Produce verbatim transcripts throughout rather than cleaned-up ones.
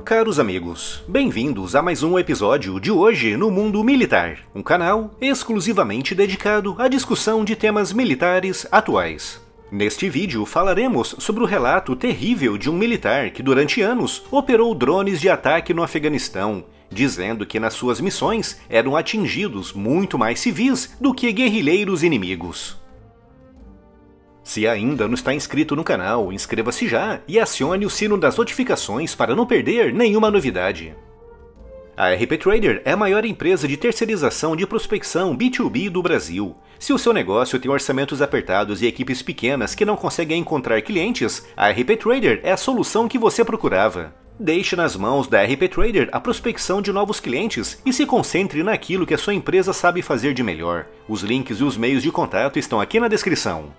caros amigos, bem-vindos a mais um episódio de Hoje no Mundo Militar, um canal exclusivamente dedicado à discussão de temas militares atuais. Neste vídeo falaremos sobre o relato terrível de um militar que durante anos operou drones de ataque no Afeganistão, dizendo que nas suas missões eram atingidos muito mais civis do que guerrilheiros inimigos. Se ainda não está inscrito no canal, inscreva-se já e acione o sino das notificações para não perder nenhuma novidade. A R P Trader é a maior empresa de terceirização de prospecção B dois B do Brasil. Se o seu negócio tem orçamentos apertados e equipes pequenas que não conseguem encontrar clientes, a R P Trader é a solução que você procurava. Deixe nas mãos da R P Trader a prospecção de novos clientes e se concentre naquilo que a sua empresa sabe fazer de melhor. Os links e os meios de contato estão aqui na descrição.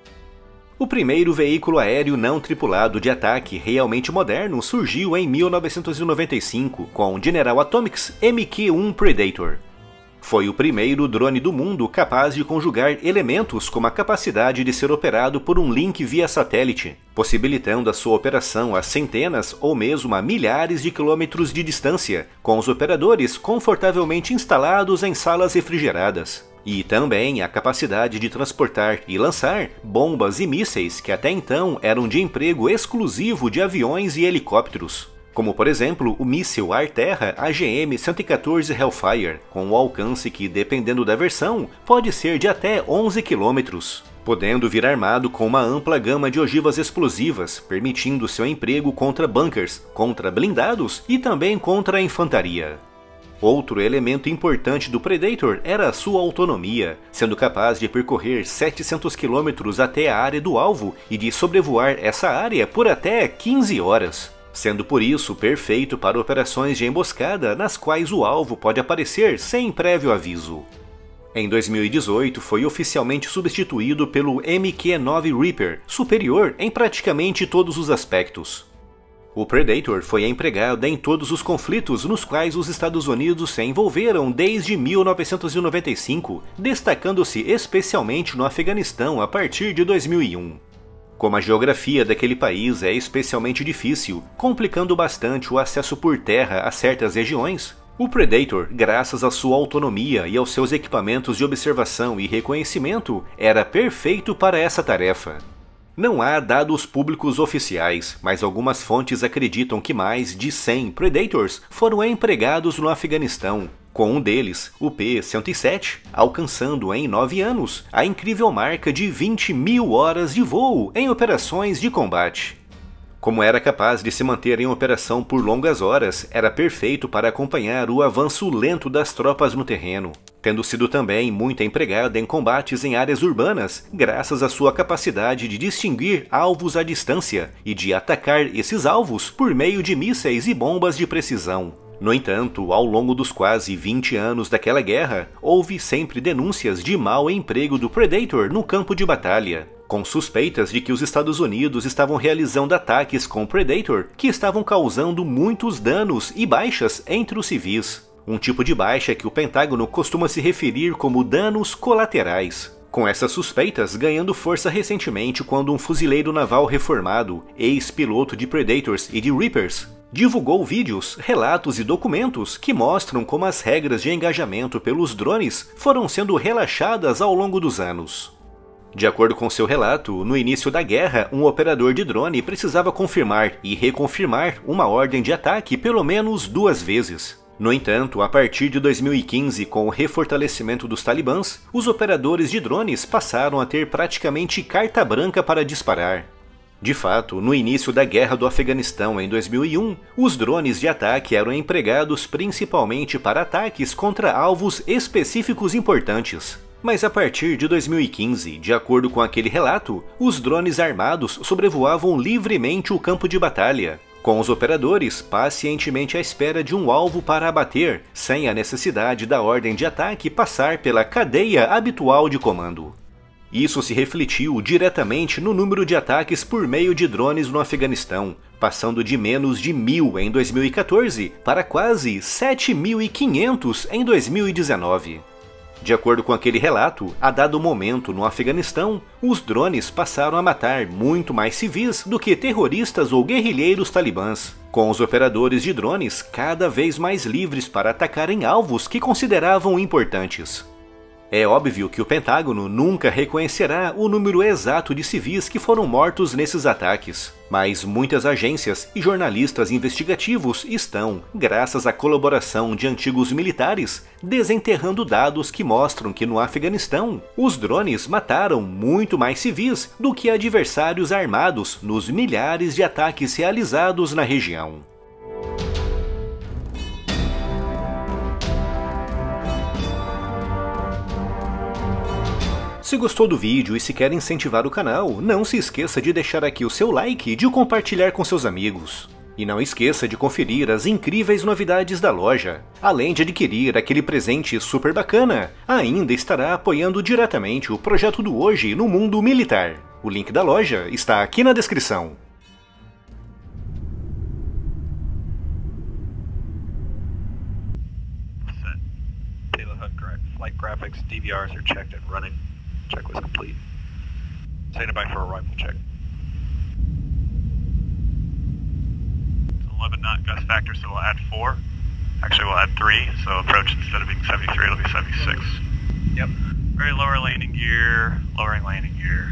O primeiro veículo aéreo não tripulado de ataque realmente moderno surgiu em mil novecentos e noventa e cinco com o General Atomics M Q um Predator. Foi o primeiro drone do mundo capaz de conjugar elementos como a capacidade de ser operado por um link via satélite, possibilitando a sua operação a centenas ou mesmo a milhares de quilômetros de distância, com os operadores confortavelmente instalados em salas refrigeradas. E também a capacidade de transportar e lançar bombas e mísseis que até então eram de emprego exclusivo de aviões e helicópteros, como por exemplo o míssil ar-terra A G M cento e quatorze Hellfire, com um alcance que, dependendo da versão, pode ser de até onze quilômetros, podendo vir armado com uma ampla gama de ogivas explosivas, permitindo seu emprego contra bunkers, contra blindados e também contra a infantaria. Outro elemento importante do Predator era a sua autonomia, sendo capaz de percorrer setecentos quilômetros até a área do alvo e de sobrevoar essa área por até quinze horas, sendo por isso perfeito para operações de emboscada nas quais o alvo pode aparecer sem prévio aviso. Em dois mil e dezoito foi oficialmente substituído pelo M Q nove Reaper, superior em praticamente todos os aspectos. O Predator foi empregado em todos os conflitos nos quais os Estados Unidos se envolveram desde mil novecentos e noventa e cinco, destacando-se especialmente no Afeganistão a partir de dois mil e um. Como a geografia daquele país é especialmente difícil, complicando bastante o acesso por terra a certas regiões, o Predator, graças à sua autonomia e aos seus equipamentos de observação e reconhecimento, era perfeito para essa tarefa. Não há dados públicos oficiais, mas algumas fontes acreditam que mais de cem Predators foram empregados no Afeganistão, com um deles, o P cento e sete, alcançando em nove anos a incrível marca de vinte mil horas de voo em operações de combate. Como era capaz de se manter em operação por longas horas, era perfeito para acompanhar o avanço lento das tropas no terreno, tendo sido também muito empregado em combates em áreas urbanas, graças à sua capacidade de distinguir alvos à distância e de atacar esses alvos por meio de mísseis e bombas de precisão. No entanto, ao longo dos quase vinte anos daquela guerra, houve sempre denúncias de mau emprego do Predator no campo de batalha, com suspeitas de que os Estados Unidos estavam realizando ataques com o Predator que estavam causando muitos danos e baixas entre os civis. Um tipo de baixa que o Pentágono costuma se referir como danos colaterais. Com essas suspeitas ganhando força recentemente quando um fuzileiro naval reformado, ex-piloto de Predators e de Reapers, divulgou vídeos, relatos e documentos que mostram como as regras de engajamento pelos drones foram sendo relaxadas ao longo dos anos. De acordo com seu relato, no início da guerra, um operador de drone precisava confirmar e reconfirmar uma ordem de ataque pelo menos duas vezes. No entanto, a partir de dois mil e quinze, com o refortalecimento dos talibãs, os operadores de drones passaram a ter praticamente carta branca para disparar. De fato, no início da Guerra do Afeganistão em dois mil e um, os drones de ataque eram empregados principalmente para ataques contra alvos específicos importantes. Mas a partir de dois mil e quinze, de acordo com aquele relato, os drones armados sobrevoavam livremente o campo de batalha, com os operadores pacientemente à espera de um alvo para abater, sem a necessidade da ordem de ataque passar pela cadeia habitual de comando. Isso se refletiu diretamente no número de ataques por meio de drones no Afeganistão, passando de menos de mil em dois mil e quatorze para quase sete mil e quinhentos em dois mil e dezenove. De acordo com aquele relato, a dado momento no Afeganistão, os drones passaram a matar muito mais civis do que terroristas ou guerrilheiros talibãs, com os operadores de drones cada vez mais livres para atacarem alvos que consideravam importantes. É óbvio que o Pentágono nunca reconhecerá o número exato de civis que foram mortos nesses ataques, mas muitas agências e jornalistas investigativos estão, graças à colaboração de antigos militares, desenterrando dados que mostram que no Afeganistão, os drones mataram muito mais civis do que adversários armados nos milhares de ataques realizados na região. Se gostou do vídeo e se quer incentivar o canal, não se esqueça de deixar aqui o seu like e de compartilhar com seus amigos. E não esqueça de conferir as incríveis novidades da loja. Além de adquirir aquele presente super bacana, ainda estará apoiando diretamente o projeto do Hoje no Mundo Militar. O link da loja está aqui na descrição. Flight graphics, D V Rs are checked and running. Check was complete. Standing by for a rifle check. It's eleven knot gust factor, so we'll add four. Actually, we'll add three, so approach instead of being seventy-three, it'll be seventy-six. Yep. Very lower landing gear, lowering landing gear.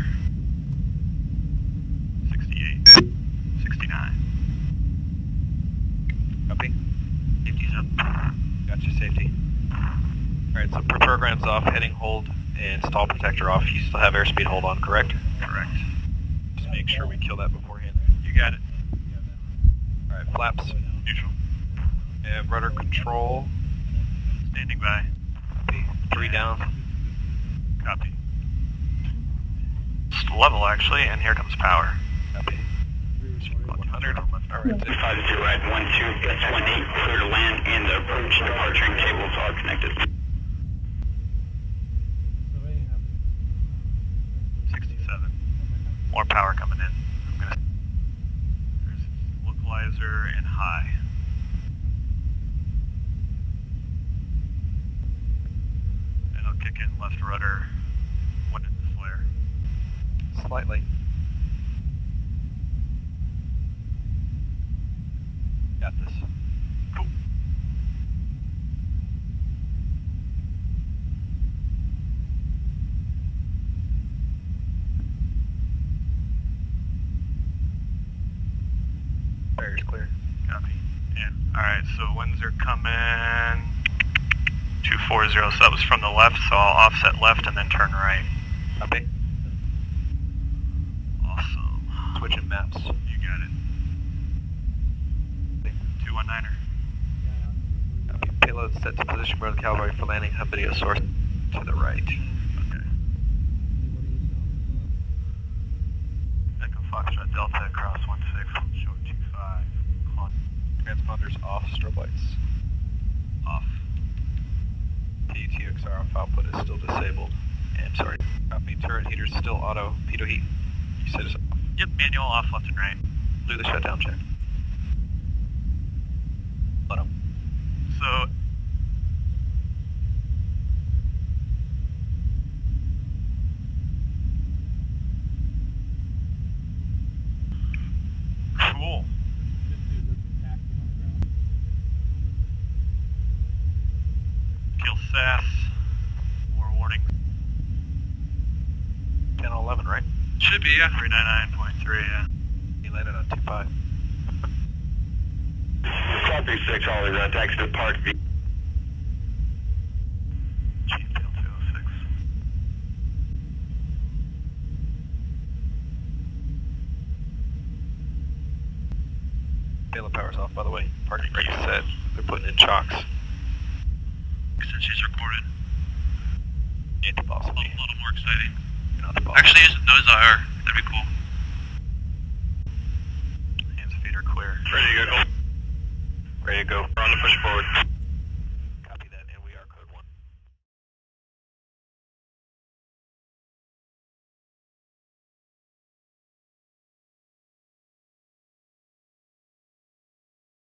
sixty-eight. sixty-nine. Copy. Safety's up. Gotcha, safety. Alright, so program's off, heading hold, and stall protector off. You still have airspeed hold on, correct? Correct. Just make sure we kill that beforehand. You got it. Alright, flaps, neutral. And rudder control. Standing by. Copy. Three down. Copy. It's level actually, and here comes power. Copy. one hundred. Alright, five zero at one two, gust one eight, clear to land, and the approach departuring cables are connected. sixty-seven. More power coming in. I'm gonna. There's localizer and high. And I'll kick in left rudder when it's flare. Slightly. Got this. Cool. Barrier's clear. Copy. Yeah. Alright, so winds are coming two four zero, so that was from the left, so I'll offset left and then turn right. Copy. Awesome. Switching maps. You got it. two one niner. Copy. Payload set to position where the cavalry for landing. Hub video source to the right. Okay. Echo Foxtrot Delta across one six, show two five. Transponders off, strobe lights off. T T X R off output is still disabled. And sorry, copy, turret heaters still auto, pitot heat. You said it's off. Yep, manual off left and right. Do the shutdown check. Let him. So, cool. Kill S A S. More warning. ten eleven, right? Should be, yeah. three ninety-nine point three, yeah. He landed on two five. Copy six, all is uh, taxi to Park V. G T L two oh six. Payload power's off, by the way. Parking brake set. They're putting in chocks. Since she's recorded. Anti-boss. A little, little more exciting. Actually, use those are. That'd be cool. Hands and feet are clear. Ready to go. Ready to go. We're on the push forward.